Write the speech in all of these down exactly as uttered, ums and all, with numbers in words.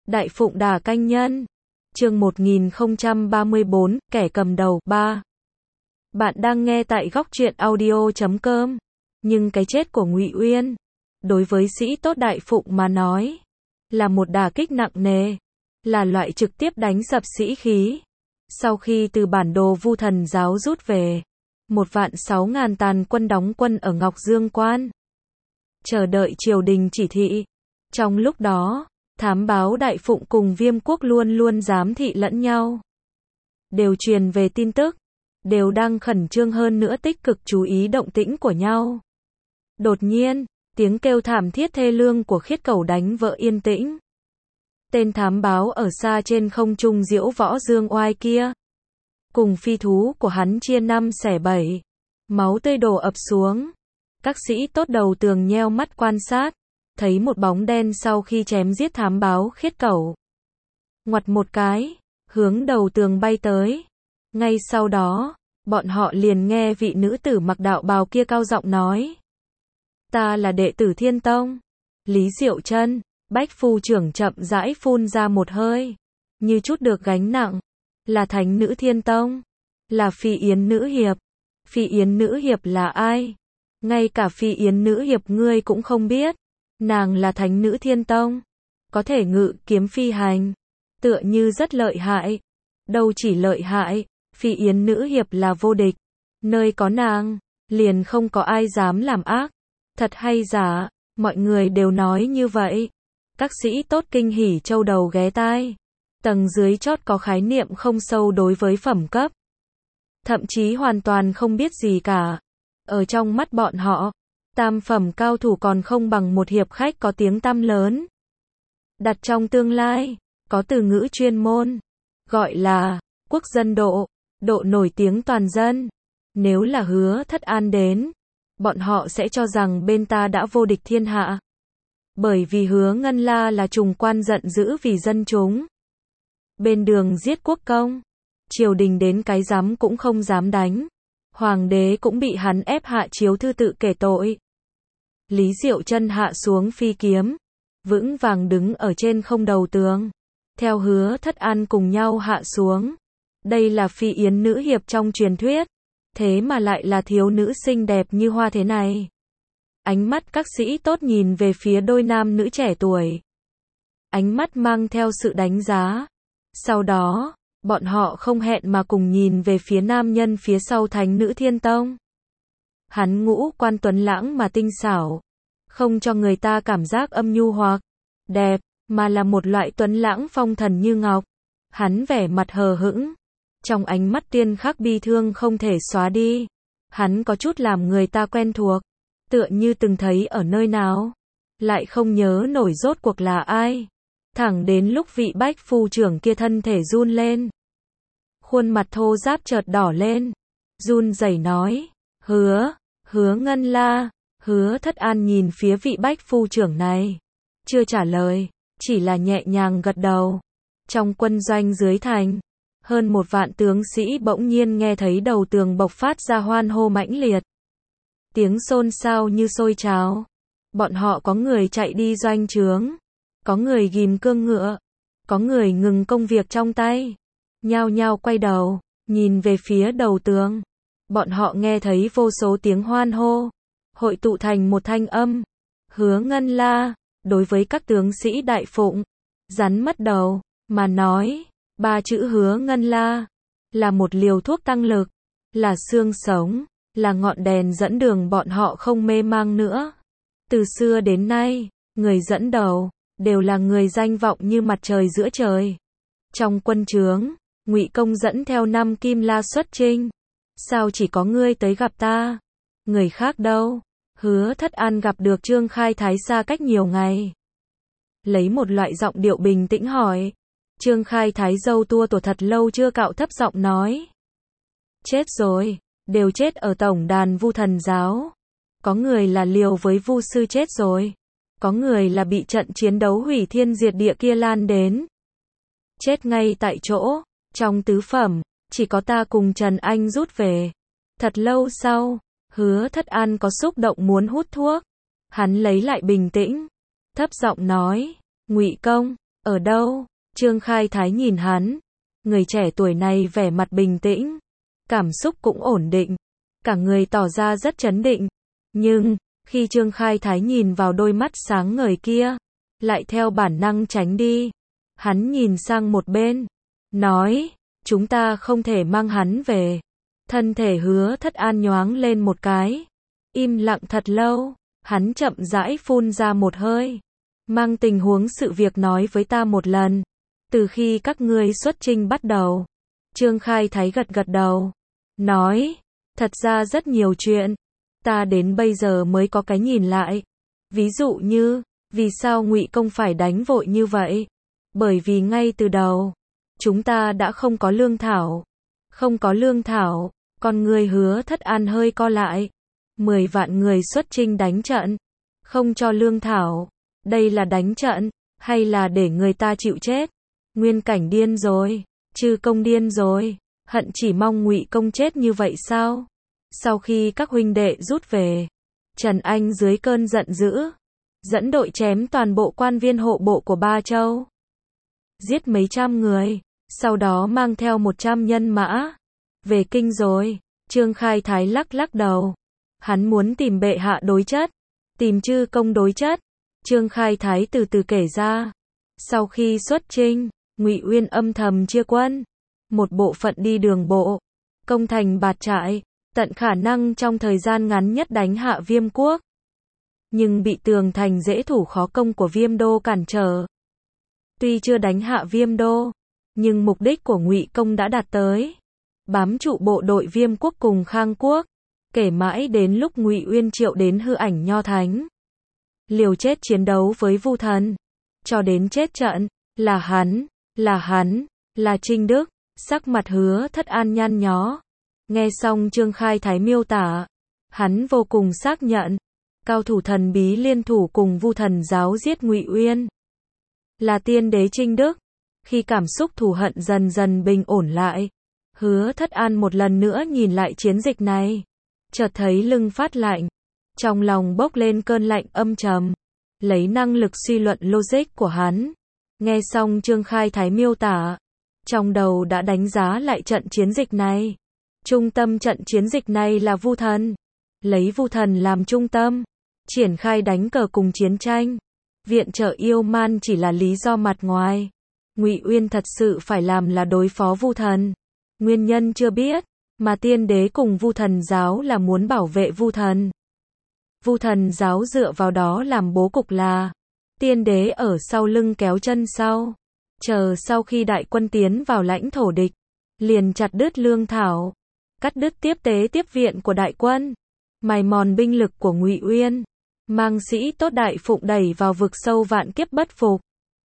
Đại Phụng Đà Canh Nhân. Chương một nghìn không trăm ba mươi bốn, kẻ cầm đầu, ba. Bạn đang nghe tại góc truyện audio chấm com. Nhưng cái chết của Ngụy Uyên, đối với sĩ tốt Đại Phụng mà nói, là một đả kích nặng nề, là loại trực tiếp đánh sập sĩ khí. Sau khi từ bản đồ Vu Thần giáo rút về, một vạn sáu ngàn tàn quân đóng quân ở Ngọc Dương Quan, chờ đợi triều đình chỉ thị. Trong lúc đó, thám báo Đại Phụng cùng Viêm Quốc luôn luôn giám thị lẫn nhau, đều truyền về tin tức, đều đang khẩn trương hơn nữa tích cực chú ý động tĩnh của nhau. Đột nhiên, tiếng kêu thảm thiết thê lương của Khiết Cẩu đánh vỡ yên tĩnh. Tên thám báo ở xa trên không trung diễu võ dương oai kia, cùng phi thú của hắn chia năm xẻ bảy, máu tươi đổ ập xuống. Các sĩ tốt đầu tường nheo mắt quan sát, thấy một bóng đen sau khi chém giết thám báo Khiết Cẩu, ngoặt một cái, hướng đầu tường bay tới. Ngay sau đó, bọn họ liền nghe vị nữ tử mặc đạo bào kia cao giọng nói: "Ta là đệ tử Thiên Tông." Lý Diệu Chân, Bách Phu trưởng chậm rãi phun ra một hơi, như chút được gánh nặng. Là Thánh nữ Thiên Tông, là Phi Yến nữ hiệp. Phi Yến nữ hiệp là ai? Ngay cả Phi Yến nữ hiệp ngươi cũng không biết. Nàng là Thánh nữ Thiên Tông, có thể ngự kiếm phi hành, tựa như rất lợi hại. Đâu chỉ lợi hại, Phi Yến nữ hiệp là vô địch. Nơi có nàng, liền không có ai dám làm ác. Thật hay giả, mọi người đều nói như vậy. Các sĩ tốt kinh hỉ châu đầu ghé tai. Tầng dưới chót có khái niệm không sâu đối với phẩm cấp, thậm chí hoàn toàn không biết gì cả. Ở trong mắt bọn họ, tam phẩm cao thủ còn không bằng một hiệp khách có tiếng tăm lớn. Đặt trong tương lai, có từ ngữ chuyên môn, gọi là quốc dân độ, độ nổi tiếng toàn dân. Nếu là Hứa Thất An đến, bọn họ sẽ cho rằng bên ta đã vô địch thiên hạ. Bởi vì Hứa Ngân La là trùng quan giận dữ vì dân chúng. Bên đường giết quốc công, triều đình đến cái giám cũng không dám đánh. Hoàng đế cũng bị hắn ép hạ chiếu thư tự kể tội. Lý Diệu Chân hạ xuống phi kiếm, vững vàng đứng ở trên không đầu tường, theo Hứa Thất An cùng nhau hạ xuống. Đây là Phi Yến nữ hiệp trong truyền thuyết, thế mà lại là thiếu nữ xinh đẹp như hoa thế này. Ánh mắt các sĩ tốt nhìn về phía đôi nam nữ trẻ tuổi, ánh mắt mang theo sự đánh giá. Sau đó, bọn họ không hẹn mà cùng nhìn về phía nam nhân phía sau Thánh nữ Thiên Tông. Hắn ngũ quan tuấn lãng mà tinh xảo, không cho người ta cảm giác âm nhu hoặc đẹp, mà là một loại tuấn lãng phong thần như ngọc. Hắn vẻ mặt hờ hững, trong ánh mắt tiên khắc bi thương không thể xóa đi. Hắn có chút làm người ta quen thuộc, tựa như từng thấy ở nơi nào, lại không nhớ nổi rốt cuộc là ai. Thẳng đến lúc vị Bách Phu trưởng kia thân thể run lên, khuôn mặt thô ráp chợt đỏ lên, run rẩy nói: "Hứa, Hứa Ngân La." Hứa Thất An nhìn phía vị Bách Phu trưởng này, chưa trả lời, chỉ là nhẹ nhàng gật đầu. Trong quân doanh dưới thành, hơn một vạn tướng sĩ bỗng nhiên nghe thấy đầu tường bộc phát ra hoan hô mãnh liệt. Tiếng xôn xao như sôi trào. Bọn họ có người chạy đi doanh trướng, có người ghim cương ngựa, có người ngừng công việc trong tay, nhao nhao quay đầu, nhìn về phía đầu tường. Bọn họ nghe thấy vô số tiếng hoan hô, hội tụ thành một thanh âm: "Hứa Ngân La." Đối với các tướng sĩ Đại Phụng, rắn mất đầu, mà nói, ba chữ Hứa Ngân La, là một liều thuốc tăng lực, là xương sống, là ngọn đèn dẫn đường bọn họ không mê mang nữa. Từ xưa đến nay, người dẫn đầu đều là người danh vọng như mặt trời giữa trời. Trong quân trướng, Ngụy công dẫn theo năm kim la xuất chinh. "Sao chỉ có ngươi tới gặp ta? Người khác đâu?" Hứa Thất An gặp được Trương Khai Thái xa cách nhiều ngày, lấy một loại giọng điệu bình tĩnh hỏi. Trương Khai Thái râu tua tổ thật lâu chưa cạo, thấp giọng nói: "Chết rồi, đều chết ở tổng đàn Vu Thần giáo. Có người là liều với Vu sư chết rồi, có người là bị trận chiến đấu hủy thiên diệt địa kia lan đến, chết ngay tại chỗ. Trong tứ phẩm, chỉ có ta cùng Trần Anh rút về." Thật lâu sau, Hứa Thất An có xúc động muốn hút thuốc. Hắn lấy lại bình tĩnh, thấp giọng nói: "Ngụy công, Ở đâu? Trương Khai Thái nhìn hắn. Người trẻ tuổi này vẻ mặt bình tĩnh, cảm xúc cũng ổn định, cả người tỏ ra rất trấn định. Nhưng, khi Trương Khai Thái nhìn vào đôi mắt sáng ngời kia, lại theo bản năng tránh đi. Hắn nhìn sang một bên, nói, chúng ta không thể mang hắn về. Thân thể Hứa Thất An nhoáng lên một cái, im lặng thật lâu, hắn chậm rãi phun ra một hơi. Mang tình huống sự việc nói với ta một lần. Từ khi các ngươi xuất chinh bắt đầu. Trương Khai Thái gật gật đầu, nói, thật ra rất nhiều chuyện, ta đến bây giờ mới có cái nhìn lại. Ví dụ như, vì sao Ngụy Công phải đánh vội như vậy? Bởi vì ngay từ đầu, chúng ta đã không có lương thảo. Không có lương thảo, con người Hứa Thất An hơi co lại. Mười vạn người xuất chinh đánh trận, không cho lương thảo. Đây là đánh trận, hay là để người ta chịu chết? Nguyên Cảnh điên rồi, Chư Công điên rồi, hận chỉ mong Ngụy Công chết như vậy sao? Sau khi các huynh đệ rút về, Trần Anh dưới cơn giận dữ, dẫn đội chém toàn bộ quan viên hộ bộ của Ba Châu. Giết mấy trăm người, sau đó mang theo một trăm nhân mã. Về kinh rồi, Trương Khai Thái lắc lắc đầu. Hắn muốn tìm bệ hạ đối chất, tìm Chư Công đối chất. Trương Khai Thái từ từ kể ra. Sau khi xuất chinh, Ngụy Uyên âm thầm chia quân. Một bộ phận đi đường bộ, công thành Bạt Trại, tận khả năng trong thời gian ngắn nhất đánh hạ Viêm Quốc. Nhưng bị tường thành dễ thủ khó công của Viêm Đô cản trở. Tuy chưa đánh hạ Viêm Đô, nhưng mục đích của Ngụy Công đã đạt tới. Bám trụ bộ đội Viêm Quốc cùng Khang Quốc, kể mãi đến lúc Ngụy Uyên triệu đến Hư Ảnh Nho Thánh. Liều chết chiến đấu với Vu Thần, cho đến chết trận, là hắn, là hắn, là Trinh Đức. Sắc mặt Hứa Thất An nhăn nhó. Nghe xong Trương Khai Thái miêu tả, hắn vô cùng xác nhận, cao thủ thần bí liên thủ cùng Vu Thần giáo giết Ngụy Uyên, là tiên đế Trinh Đức. Khi cảm xúc thù hận dần dần bình ổn lại, Hứa Thất An một lần nữa nhìn lại chiến dịch này, chợt thấy lưng phát lạnh, trong lòng bốc lên cơn lạnh âm trầm. Lấy năng lực suy luận logic của hắn, nghe xong Trương Khai Thái miêu tả, trong đầu đã đánh giá lại trận chiến dịch này. Trung tâm trận chiến dịch này là Vu Thần, lấy Vu Thần làm trung tâm, triển khai đánh cờ cùng chiến tranh. Viện trợ yêu man chỉ là lý do mặt ngoài. Ngụy Uyên thật sự phải làm là đối phó Vu Thần. Nguyên nhân chưa biết, mà tiên đế cùng Vu Thần giáo là muốn bảo vệ Vu Thần. Vu Thần giáo dựa vào đó làm bố cục là tiên đế ở sau lưng kéo chân sau, chờ sau khi đại quân tiến vào lãnh thổ địch, liền chặt đứt lương thảo, cắt đứt tiếp tế tiếp viện của đại quân, mài mòn binh lực của Ngụy Uyên, mang sĩ tốt đại phụng đẩy vào vực sâu vạn kiếp bất phục.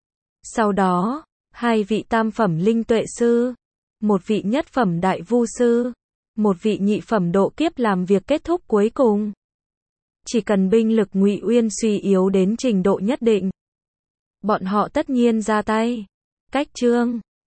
Sau đó, hai vị tam phẩm linh tuệ sư, một vị nhất phẩm đại vu sư, một vị nhị phẩm độ kiếp làm việc kết thúc cuối cùng. Chỉ cần binh lực Ngụy Uyên suy yếu đến trình độ nhất định, bọn họ tất nhiên ra tay. Cách chương